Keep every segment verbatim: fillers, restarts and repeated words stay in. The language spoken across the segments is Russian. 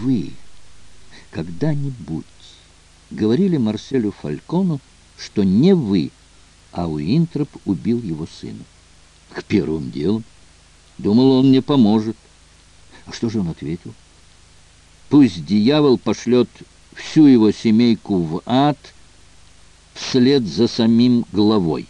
вы когда-нибудь говорили Марселю Фалькону, что не вы, а Уинтроп убил его сына? К первым делом. Думал, он мне поможет. А что же он ответил? Пусть дьявол пошлет всю его семейку в ад вслед за самим главой.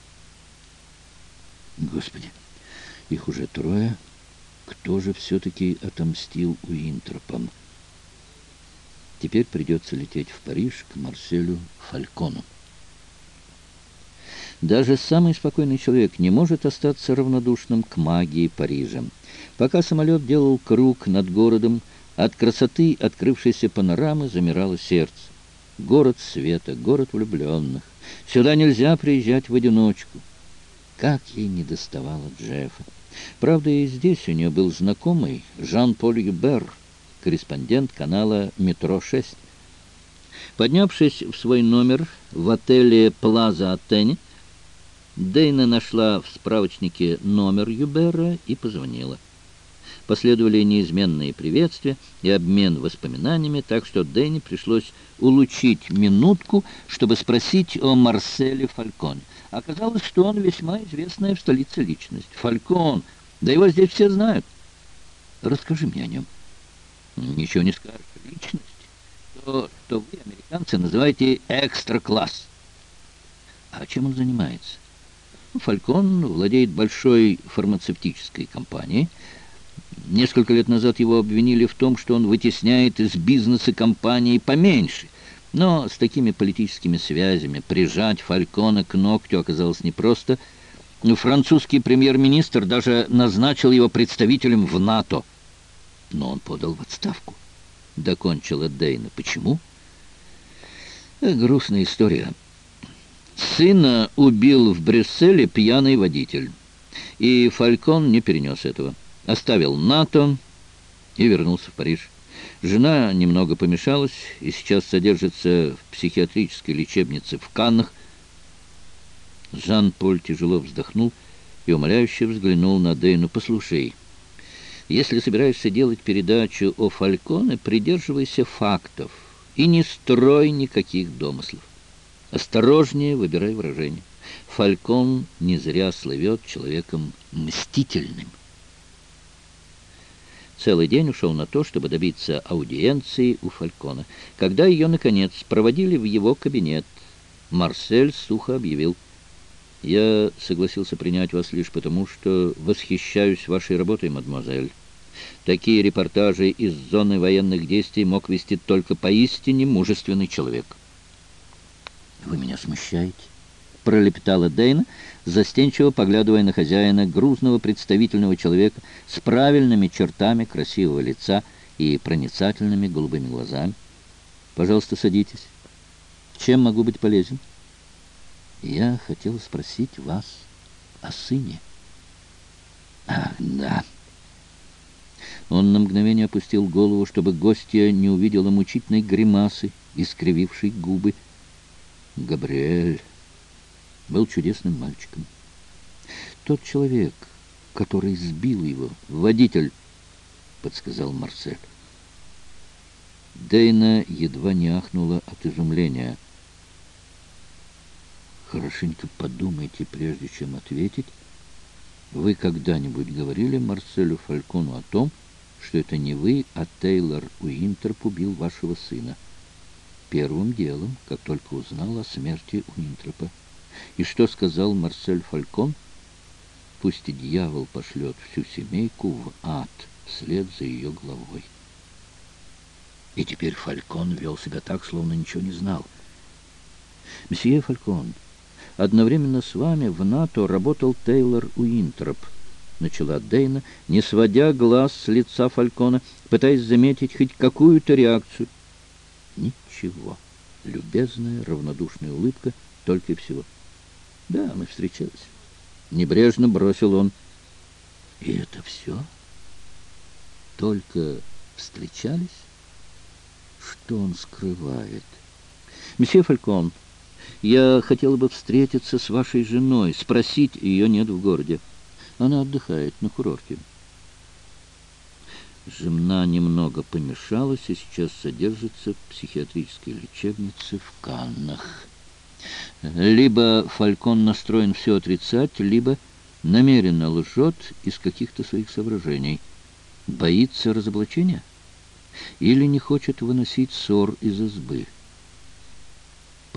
Господи, их уже трое. Кто же все-таки отомстил Уинтропам? Теперь придется лететь в Париж к Марселю Фалькону. Даже самый спокойный человек не может остаться равнодушным к магии Парижа. Пока самолет делал круг над городом, от красоты открывшейся панорамы замирало сердце. Город света, город влюбленных. Сюда нельзя приезжать в одиночку. Как ей недоставало Джеффа. Правда, и здесь у нее был знакомый Жан-Поль Юбер, корреспондент канала «Метро шесть». Поднявшись в свой номер в отеле «Плаза Атене», Дейна нашла в справочнике номер Юбера и позвонила. Последовали неизменные приветствия и обмен воспоминаниями, так что Дейне пришлось улучшить минутку, чтобы спросить о Марселе Фальконе. Оказалось, что он весьма известная в столице личность. Фалькон, да его здесь все знают. Расскажи мне о нем. Ничего не скажешь. Личность. То, что вы, американцы, называете экстра-класс. А чем он занимается? Фалькон владеет большой фармацевтической компанией. Несколько лет назад его обвинили в том, что он вытесняет из бизнеса компании поменьше. Но с такими политическими связями прижать Фалькона к ногтю оказалось непросто. Французский премьер-министр даже назначил его представителем в НАТО. Но он подал в отставку. Докончила Дейна. Почему? Грустная история. Сына убил в Брюсселе пьяный водитель. И Фалькон не перенес этого. Оставил НАТО и вернулся в Париж. Жена немного помешалась и сейчас содержится в психиатрической лечебнице в Каннах. Жан-Поль тяжело вздохнул и умоляюще взглянул на Дейну. «Послушай, если собираешься делать передачу о Фальконе, придерживайся фактов и не строй никаких домыслов. Осторожнее выбирай выражение. Фалькон не зря слывет человеком мстительным». Целый день ушел на то, чтобы добиться аудиенции у Фалькона. Когда ее, наконец, проводили в его кабинет, Марсель сухо объявил: «Я согласился принять вас лишь потому, что восхищаюсь вашей работой, мадемуазель. Такие репортажи из зоны военных действий мог вести только поистине мужественный человек». «Вы меня смущаете», — пролепетала Дейна, застенчиво поглядывая на хозяина, грузного представительного человека с правильными чертами красивого лица и проницательными голубыми глазами. «Пожалуйста, садитесь. Чем могу быть полезен?» «Я хотел спросить вас о сыне». «Ах, да». Он на мгновение опустил голову, чтобы гостья не увидела мучительной гримасы, искривившей губы. «Габриэль был чудесным мальчиком. Тот человек, который сбил его, водитель», — подсказал Марсель. Дейна едва не ахнула от изумления. «Хорошенько подумайте, прежде чем ответить. Вы когда-нибудь говорили Марселю Фалькону о том, что это не вы, а Тейлор Уинтроп убил вашего сына? Первым делом, как только узнал о смерти Уинтропа. И что сказал Марсель Фалькон? Пусть и дьявол пошлет всю семейку в ад вслед за ее главой». И теперь Фалькон вел себя так, словно ничего не знал. «Месье Фалькон, одновременно с вами в НАТО работал Тейлор Уинтроп», — начала Дейна, не сводя глаз с лица Фалькона, пытаясь заметить хоть какую-то реакцию. Ничего. Любезная, равнодушная улыбка, только и всего. «Да, мы встречались». Небрежно бросил он. «И это все? Только встречались? Что он скрывает?» «Месье Фалькон, я хотела бы встретиться с вашей женой, спросить, ее нет в городе. Она отдыхает на курорте». Жена немного помешалась и сейчас содержится в психиатрической лечебнице в Каннах. Либо Фалькон настроен все отрицать, либо намеренно лжет из каких-то своих соображений. Боится разоблачения? Или не хочет выносить ссор из избы?